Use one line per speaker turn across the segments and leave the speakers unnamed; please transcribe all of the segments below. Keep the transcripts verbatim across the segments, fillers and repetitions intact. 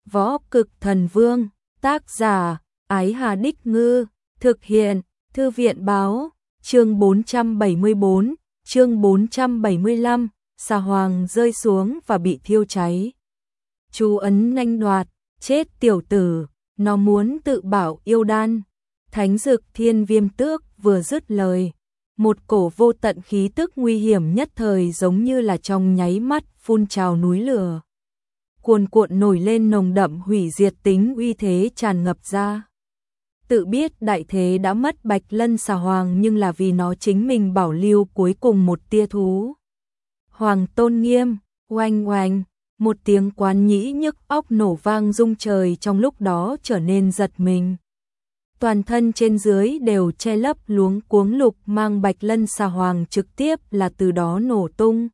Võ Cực Thần Vương, tác giả, Ái Hà Đích Ngư, thực hiện, Thư viện Báo, chương bốn trăm bảy mươi bốn, chương bốn trăm bảy mươi lăm, xà hoàng rơi xuống và bị thiêu cháy. Chú ấn nhanh đoạt, chết tiểu tử, nó muốn tự bảo yêu đan. Thánh Dực Thiên Viêm Tước vừa dứt lời, một cổ vô tận khí tức nguy hiểm nhất thời giống như là trong nháy mắt phun trào núi lửa. Cuồn cuộn nổi lên nồng đậm hủy diệt tính uy thế tràn ngập ra. Tự biết đại thế đã mất Bạch Lân xà hoàng nhưng là vì nó chính mình bảo lưu cuối cùng một tia thú. Hoàng tôn nghiêm, oanh oanh, một tiếng quán nhĩ nhức óc nổ vang rung trời trong lúc đó trở nên giật mình. Toàn thân trên dưới đều che lấp luống cuống lục mang Bạch Lân xà hoàng trực tiếp là từ đó nổ tung.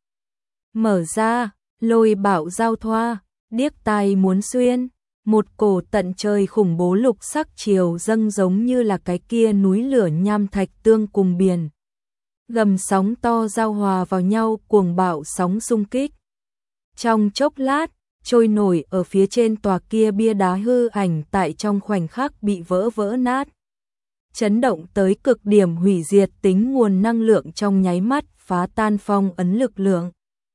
Mở ra, lôi bạo giao thoa, điếc tai muốn xuyên, một cổ tận trời khủng bố lục sắc chiều dâng giống như là cái kia núi lửa nham thạch tương cùng biển. Gầm sóng to giao hòa vào nhau cuồng bạo sóng xung kích. Trong chốc lát, trôi nổi ở phía trên tòa kia bia đá hư ảnh tại trong khoảnh khắc bị vỡ vỡ nát. Chấn động tới cực điểm hủy diệt tính nguồn năng lượng trong nháy mắt phá tan phong ấn lực lượng.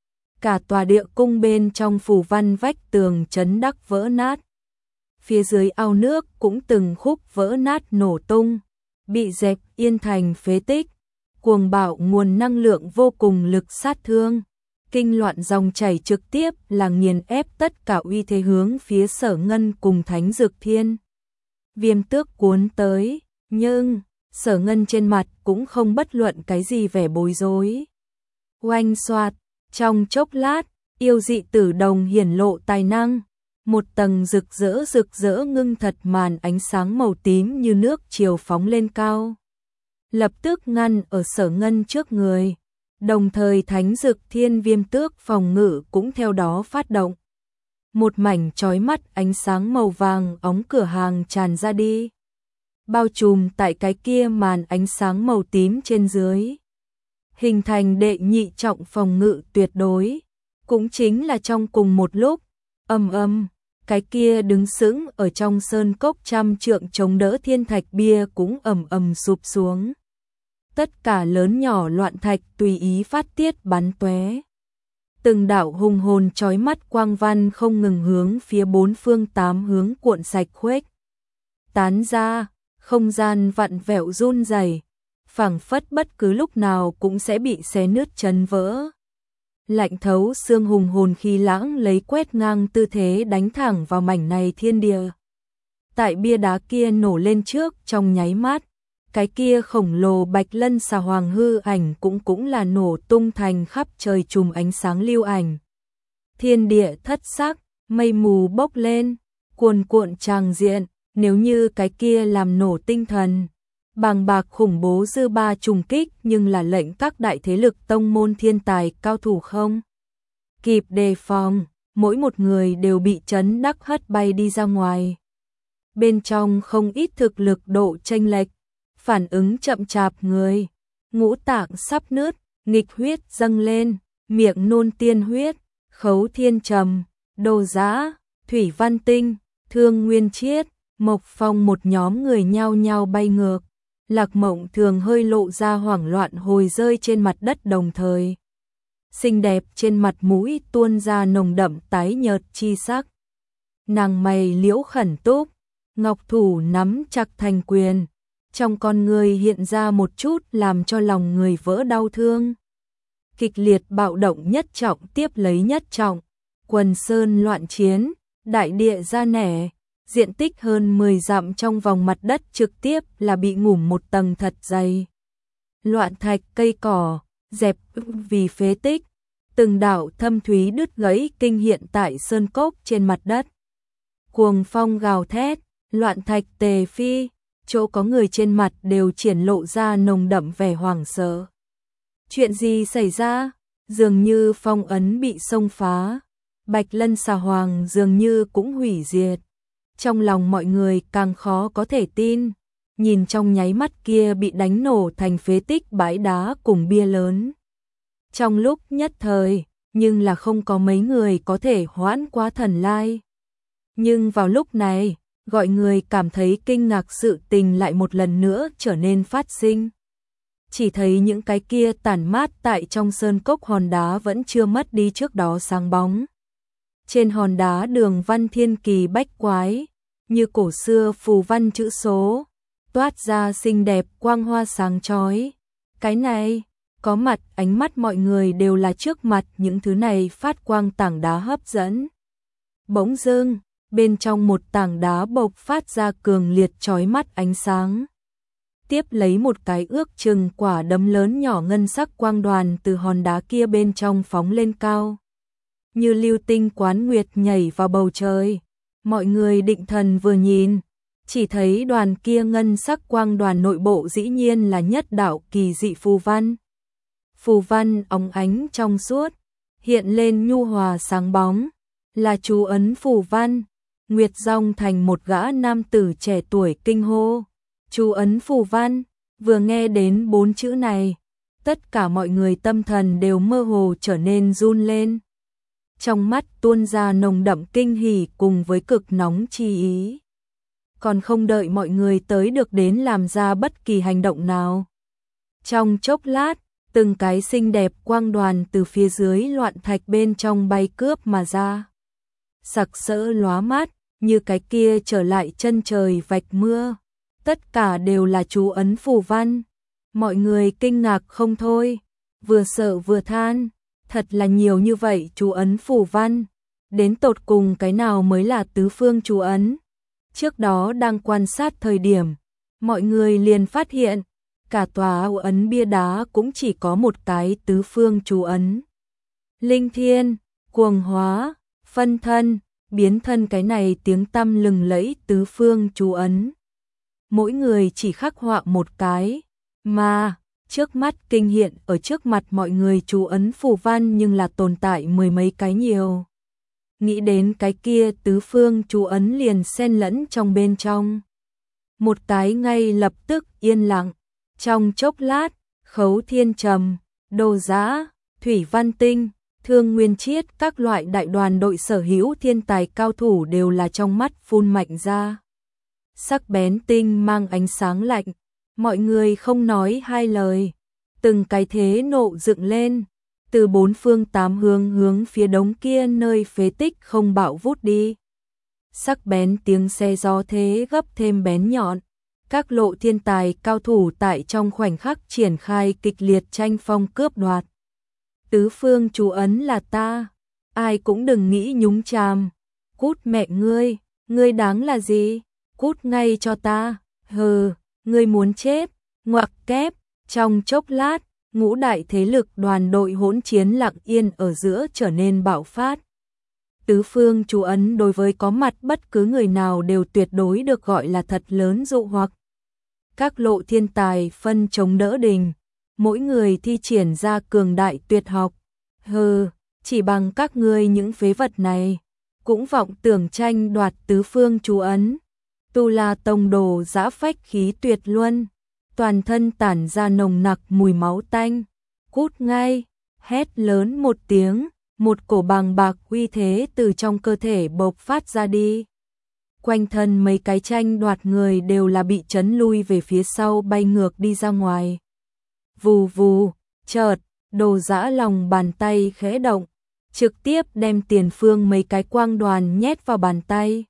Cả tòa địa cung bên trong phù văn vách tường chấn đắc vỡ nát. Phía dưới ao nước cũng từng khúc vỡ nát nổ tung, bị dẹp yên thành phế tích. Cuồng bạo nguồn năng lượng vô cùng lực sát thương. Kinh loạn dòng chảy trực tiếp là nghiền ép tất cả uy thế hướng phía Sở Ngân cùng Thánh Dực Thiên Viêm Tước cuốn tới, nhưng Sở Ngân trên mặt cũng không bất luận cái gì vẻ bối rối. Oanh xoạt, trong chốc lát, yêu dị tử đồng hiển lộ tài năng, một tầng rực rỡ rực rỡ ngưng thật màn ánh sáng màu tím như nước chiều phóng lên cao, lập tức ngăn ở Sở Ngân trước người. Đồng thời Thánh Dực Thiên Viêm Tước phòng ngự cũng theo đó phát động. Một mảnh chói mắt ánh sáng màu vàng óng cửa hàng tràn ra đi, bao trùm tại cái kia màn ánh sáng màu tím trên dưới, hình thành đệ nhị trọng phòng ngự tuyệt đối. Cũng chính là trong cùng một lúc, ầm ầm, cái kia đứng sững ở trong sơn cốc trăm trượng chống đỡ thiên thạch bia cũng ầm ầm sụp xuống. Tất cả lớn nhỏ loạn thạch tùy ý phát tiết bắn tóe. Từng đạo hùng hồn chói mắt quang văn không ngừng hướng phía bốn phương tám hướng cuộn sạch khuếch tán ra, không gian vặn vẹo run rẩy, phảng phất bất cứ lúc nào cũng sẽ bị xé nứt chấn vỡ. Lạnh thấu xương hùng hồn khí lãng lấy quét ngang tư thế đánh thẳng vào mảnh này thiên địa. Tại bia đá kia nổ lên trước trong nháy mắt, cái kia khổng lồ Bạch Lân xà hoàng hư ảnh cũng cũng là nổ tung thành khắp trời chùm ánh sáng lưu ảnh. Thiên địa thất sắc, mây mù bốc lên, cuồn cuộn tràng diện, nếu như cái kia làm nổ tinh thần. Bàng bạc khủng bố dư ba trùng kích nhưng là lệnh các đại thế lực tông môn thiên tài cao thủ không kịp đề phòng, mỗi một người đều bị chấn đắc hất bay đi ra ngoài. Bên trong không ít thực lực độ chênh lệch, phản ứng chậm chạp người, ngũ tạng sắp nứt, nghịch huyết dâng lên, miệng nôn tiên huyết, khấu thiên trầm, đồ giã, thủy văn tinh, thương nguyên chiết, mộc phong một nhóm người nhao nhao bay ngược. Lạc Mộng Thường hơi lộ ra hoảng loạn hồi rơi trên mặt đất đồng thời. Xinh đẹp trên mặt mũi tuôn ra nồng đậm tái nhợt chi sắc. Nàng mày liễu khẩn túc, ngọc thủ nắm chặt thành quyền. Trong con người hiện ra một chút làm cho lòng người vỡ đau thương. Kịch liệt bạo động nhất trọng tiếp lấy nhất trọng. Quần sơn loạn chiến, đại địa ra nẻ. Diện tích hơn mười dặm trong vòng mặt đất trực tiếp là bị ngủm một tầng thật dày. Loạn thạch cây cỏ, dẹp vì phế tích. Từng đạo thâm thúy đứt gãy kinh hiện tại sơn cốc trên mặt đất. Cuồng phong gào thét, loạn thạch tề phi, chỗ có người trên mặt đều triển lộ ra nồng đậm vẻ hoảng sợ. Chuyện gì xảy ra? Dường như phong ấn bị xông phá. Bạch Lân xà hoàng dường như cũng hủy diệt. Trong lòng mọi người càng khó có thể tin, nhìn trong nháy mắt kia bị đánh nổ thành phế tích bãi đá cùng bia lớn. Trong lúc nhất thời, nhưng là không có mấy người có thể hoãn qua thần lai. Nhưng vào lúc này, gọi người cảm thấy kinh ngạc sự tình lại một lần nữa trở nên phát sinh. Chỉ thấy những cái kia tản mát tại trong sơn cốc hòn đá vẫn chưa mất đi trước đó sáng bóng. Trên hòn đá đường văn thiên kỳ bách quái, như cổ xưa phù văn chữ số, toát ra xinh đẹp quang hoa sáng chói. Cái này, có mặt ánh mắt mọi người đều là trước mặt những thứ này phát quang tảng đá hấp dẫn. Bỗng dưng, bên trong một tảng đá bộc phát ra cường liệt chói mắt ánh sáng. Tiếp lấy một cái ước chừng quả đấm lớn nhỏ ngân sắc quang đoàn từ hòn đá kia bên trong phóng lên cao. Như lưu tinh quán nguyệt nhảy vào bầu trời. Mọi người định thần vừa nhìn, chỉ thấy đoàn kia ngân sắc quang đoàn nội bộ dĩ nhiên là nhất đạo kỳ dị phù văn. Phù văn óng ánh trong suốt, hiện lên nhu hòa sáng bóng, là chú ấn phù văn. Nguyệt Dòng thành một gã nam tử trẻ tuổi kinh hô. Chú ấn phù văn, vừa nghe đến bốn chữ này, tất cả mọi người tâm thần đều mơ hồ trở nên run lên. Trong mắt tuôn ra nồng đậm kinh hỉ cùng với cực nóng chi ý. Còn không đợi mọi người tới được đến làm ra bất kỳ hành động nào. Trong chốc lát, từng cái xinh đẹp quang đoàn từ phía dưới loạn thạch bên trong bay cướp mà ra. Sặc sỡ lóa mắt, như cái kia trở lại chân trời vạch mưa. Tất cả đều là chú ấn phù văn. Mọi người kinh ngạc không thôi, vừa sợ vừa than, thật là nhiều như vậy chú ấn phù văn. Đến tột cùng cái nào mới là tứ phương chú ấn? Trước đó đang quan sát thời điểm, mọi người liền phát hiện, cả tòa ấn bia đá cũng chỉ có một cái tứ phương chú ấn. Linh thiên, cuồng hóa, phân thân, biến thân, cái này tiếng tăm lừng lẫy tứ phương chú ấn. Mỗi người chỉ khắc họa một cái, mà trước mắt kinh hiện ở trước mặt mọi người chú ấn phù văn nhưng là tồn tại mười mấy cái nhiều. Nghĩ đến cái kia tứ phương chú ấn liền xen lẫn trong bên trong. Một cái ngay lập tức yên lặng, trong chốc lát, Khấu Thiên Trầm, Đồ Giã, Thủy Văn Tinh, Thương Nguyên Chiết, các loại đại đoàn đội sở hữu thiên tài cao thủ đều là trong mắt phun mạnh ra. Sắc bén tinh mang ánh sáng lạnh, mọi người không nói hai lời, từng cái thế nộ dựng lên, từ bốn phương tám hướng hướng phía đống kia nơi phế tích không bạo vút đi. Sắc bén tiếng xe gió thế gấp thêm bén nhọn, các lộ thiên tài cao thủ tại trong khoảnh khắc triển khai kịch liệt tranh phong cướp đoạt. Tứ phương chú ấn là ta, ai cũng đừng nghĩ nhúng chàm. Cút mẹ ngươi, ngươi đáng là gì? Cút ngay cho ta, hừ, ngươi muốn chết, ngoặc kép. Trong chốc lát, ngũ đại thế lực đoàn đội hỗn chiến lặng yên ở giữa trở nên bạo phát. Tứ phương chú ấn đối với có mặt bất cứ người nào đều tuyệt đối được gọi là thật lớn dụ hoặc. Các lộ thiên tài phân chống đỡ đình, mỗi người thi triển ra cường đại tuyệt học. Hừ, chỉ bằng các ngươi những phế vật này, cũng vọng tưởng tranh đoạt tứ phương chú ấn. Tu La Tông Đồ Giã phách khí tuyệt luân, toàn thân tản ra nồng nặc mùi máu tanh. Cút ngay, hét lớn một tiếng, một cổ bàng bạc uy thế từ trong cơ thể bộc phát ra đi. Quanh thân mấy cái tranh đoạt người đều là bị chấn lui về phía sau, bay ngược đi ra ngoài. Vù vù, chợt, Đồ Giã lòng bàn tay khẽ động, trực tiếp đem tiền phương mấy cái quang đoàn nhét vào bàn tay.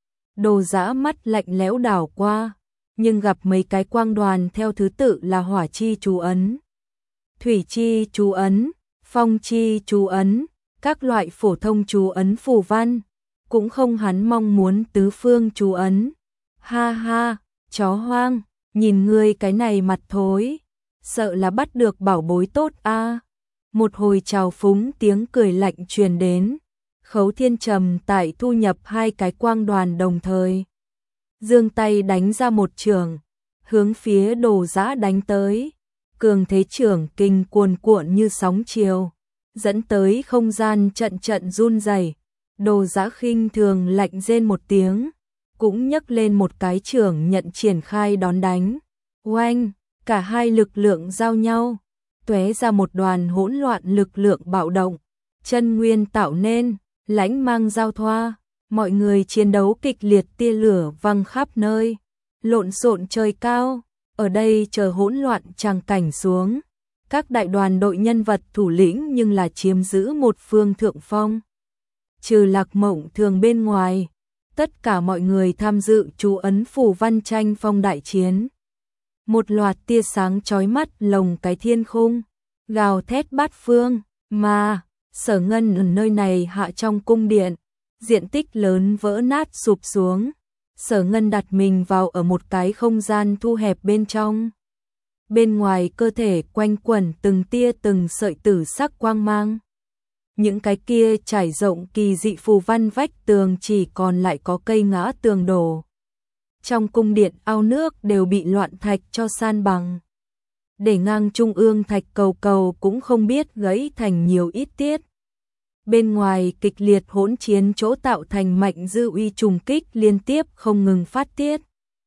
Đồ Giã mắt lạnh lẽo đảo qua, nhưng gặp mấy cái quang đoàn theo thứ tự là hỏa chi chú ấn, thủy chi chú ấn, phong chi chú ấn, các loại phổ thông chú ấn phù văn, cũng không hắn mong muốn tứ phương chú ấn. Ha ha, chó hoang, nhìn ngươi cái này mặt thối, sợ là bắt được bảo bối tốt a. À. Một hồi trào phúng tiếng cười lạnh truyền đến. Khấu Thiên Trầm tại thu nhập hai cái quang đoàn đồng thời, giương tay đánh ra một chưởng, hướng phía Đồ Giã đánh tới. Cường thế chưởng kinh cuồn cuộn như sóng chiều, dẫn tới không gian trận trận run rẩy. Đồ Giã khinh thường lạnh rên một tiếng, cũng nhấc lên một cái chưởng nhận triển khai đón đánh. Oanh, cả hai lực lượng giao nhau, tóe ra một đoàn hỗn loạn lực lượng bạo động, chân nguyên tạo nên, lãnh mang giao thoa, Mọi người chiến đấu kịch liệt, tia lửa văng khắp nơi, lộn xộn trời cao, ở đây chờ hỗn loạn tràng cảnh xuống. Các đại đoàn đội nhân vật thủ lĩnh nhưng là chiếm giữ một phương thượng phong. Trừ Lạc Mộng Thường bên ngoài, tất cả mọi người tham dự chú ấn phù văn tranh phong đại chiến. Một loạt tia sáng chói mắt lồng cái thiên khung, gào thét bát phương, mà Sở Ngân ở nơi này hạ trong cung điện, diện tích lớn vỡ nát sụp xuống. Sở Ngân đặt mình vào ở một cái không gian thu hẹp bên trong. Bên ngoài cơ thể quanh quẩn từng tia từng sợi tử sắc quang mang. Những cái kia trải rộng kỳ dị phù văn vách tường chỉ còn lại có cây ngã tường đổ. Trong cung điện ao nước đều bị loạn thạch cho san bằng. Để ngang trung ương thạch cầu cầu cũng không biết gãy thành nhiều ít tiết. Bên ngoài kịch liệt hỗn chiến chỗ tạo thành mạnh dư uy trùng kích liên tiếp không ngừng phát tiết.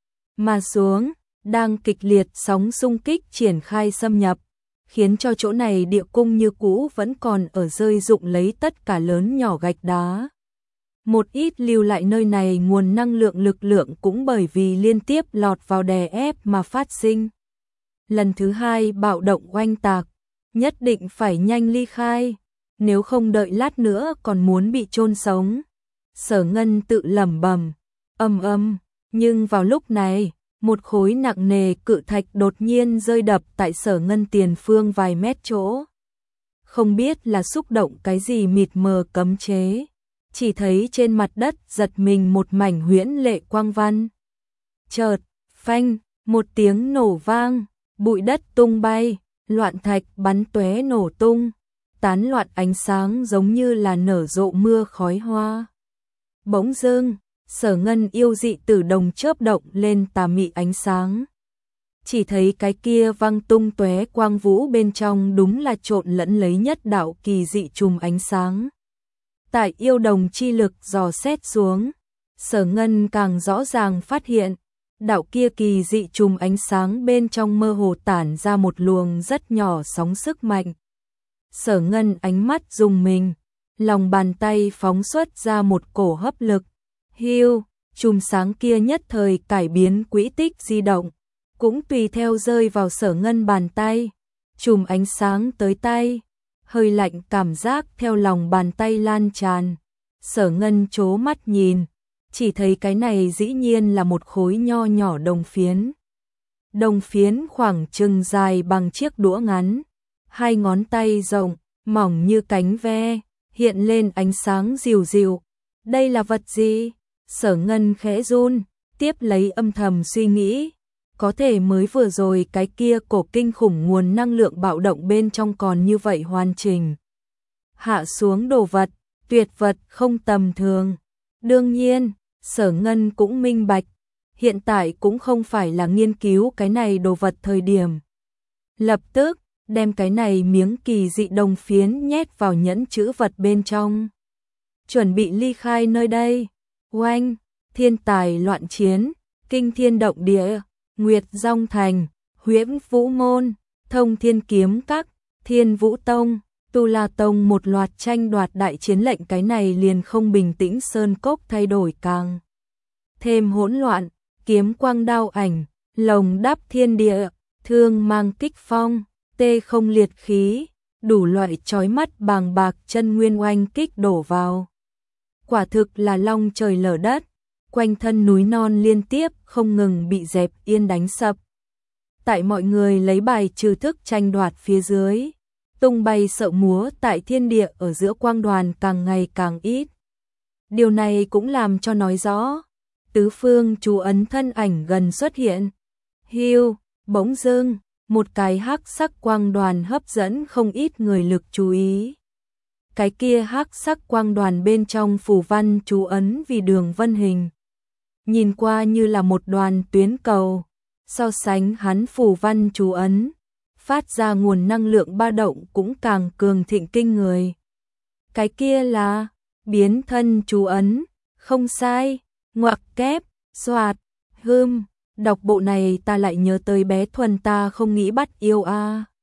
Mà xuống, đang kịch liệt sóng xung kích triển khai xâm nhập, khiến cho chỗ này địa cung như cũ vẫn còn ở rơi rụng lấy tất cả lớn nhỏ gạch đá. Một ít lưu lại nơi này nguồn năng lượng lực lượng cũng bởi vì liên tiếp lọt vào đè ép mà phát sinh. Lần thứ hai bạo động oanh tạc, nhất định phải nhanh ly khai, nếu không đợi lát nữa còn muốn bị chôn sống. Sở Ngân tự lẩm bẩm, âm âm, nhưng vào lúc này, một khối nặng nề cự thạch đột nhiên rơi đập tại Sở Ngân tiền phương vài mét chỗ. Không biết là xúc động cái gì mịt mờ cấm chế, chỉ thấy trên mặt đất giật mình một mảnh huyễn lệ quang văn. Chợt, phanh, một tiếng nổ vang, bụi đất tung bay, loạn thạch bắn tóe nổ tung, tán loạn ánh sáng giống như là nở rộ mưa khói hoa. Bỗng dưng, Sở Ngân yêu dị tử đồng chớp động lên tà mị ánh sáng. Chỉ thấy cái kia văng tung tóe quang vũ bên trong đúng là trộn lẫn lấy nhất đạo kỳ dị chùm ánh sáng. Tại yêu đồng chi lực dò xét xuống, Sở Ngân càng rõ ràng phát hiện, đạo kia kỳ dị chùm ánh sáng bên trong mơ hồ tản ra một luồng rất nhỏ sóng sức mạnh. Sở Ngân ánh mắt rùng mình, lòng bàn tay phóng xuất ra một cổ hấp lực. Hiu, chùm sáng kia nhất thời cải biến quỹ tích di động, cũng tùy theo rơi vào Sở Ngân bàn tay. Chùm ánh sáng tới tay, hơi lạnh cảm giác theo lòng bàn tay lan tràn. Sở Ngân chố mắt nhìn, chỉ thấy cái này dĩ nhiên là một khối nho nhỏ đồng phiến. Đồng phiến khoảng chừng dài bằng chiếc đũa ngắn, hai ngón tay rộng, mỏng như cánh ve, hiện lên ánh sáng dịu dịu. Đây là vật gì? Sở Ngân khẽ run, tiếp lấy âm thầm suy nghĩ, có thể mới vừa rồi cái kia cổ kinh khủng nguồn năng lượng bạo động bên trong còn như vậy hoàn chỉnh. Hạ xuống đồ vật, tuyệt vật không tầm thường. Đương nhiên, Sở Ngân cũng minh bạch, hiện tại cũng không phải là nghiên cứu cái này đồ vật thời điểm. Lập tức, đem cái này miếng kỳ dị đồng phiến nhét vào nhẫn chữ vật bên trong. Chuẩn bị ly khai nơi đây. Oanh, thiên tài loạn chiến, kinh thiên động địa, Nguyệt Dòng Thành, Huyễn Vũ Môn, Thông Thiên Kiếm Các, Thiên Vũ Tông, Tu La Tông một loạt tranh đoạt đại chiến lệnh, cái này liền không bình tĩnh sơn cốc thay đổi càng thêm hỗn loạn, kiếm quang đao ảnh, lồng đáp thiên địa, thương mang kích phong, tê không liệt khí, đủ loại chói mắt bàng bạc chân nguyên oanh kích đổ vào. Quả thực là long trời lở đất, quanh thân núi non liên tiếp không ngừng bị dẹp yên đánh sập. Tại mọi người lấy bài trừ thức tranh đoạt phía dưới, tung bay sợ múa tại thiên địa ở giữa quang đoàn càng ngày càng ít. Điều này cũng làm cho nói rõ, tứ phương chú ấn thân ảnh gần xuất hiện. Hiu, bỗng dưng, một cái hắc sắc quang đoàn hấp dẫn không ít người lực chú ý. Cái kia hắc sắc quang đoàn bên trong phù văn chú ấn vì đường vân hình, nhìn qua như là một đoàn tuyến cầu, so sánh hắn phù văn chú ấn, phát ra nguồn năng lượng ba động cũng càng cường thịnh kinh người. Cái kia là biến thân chú ấn, không sai, ngoặc kép, xoạt, hươm, đọc bộ này ta lại nhớ tới bé Thuần ta không nghĩ bắt yêu a. À.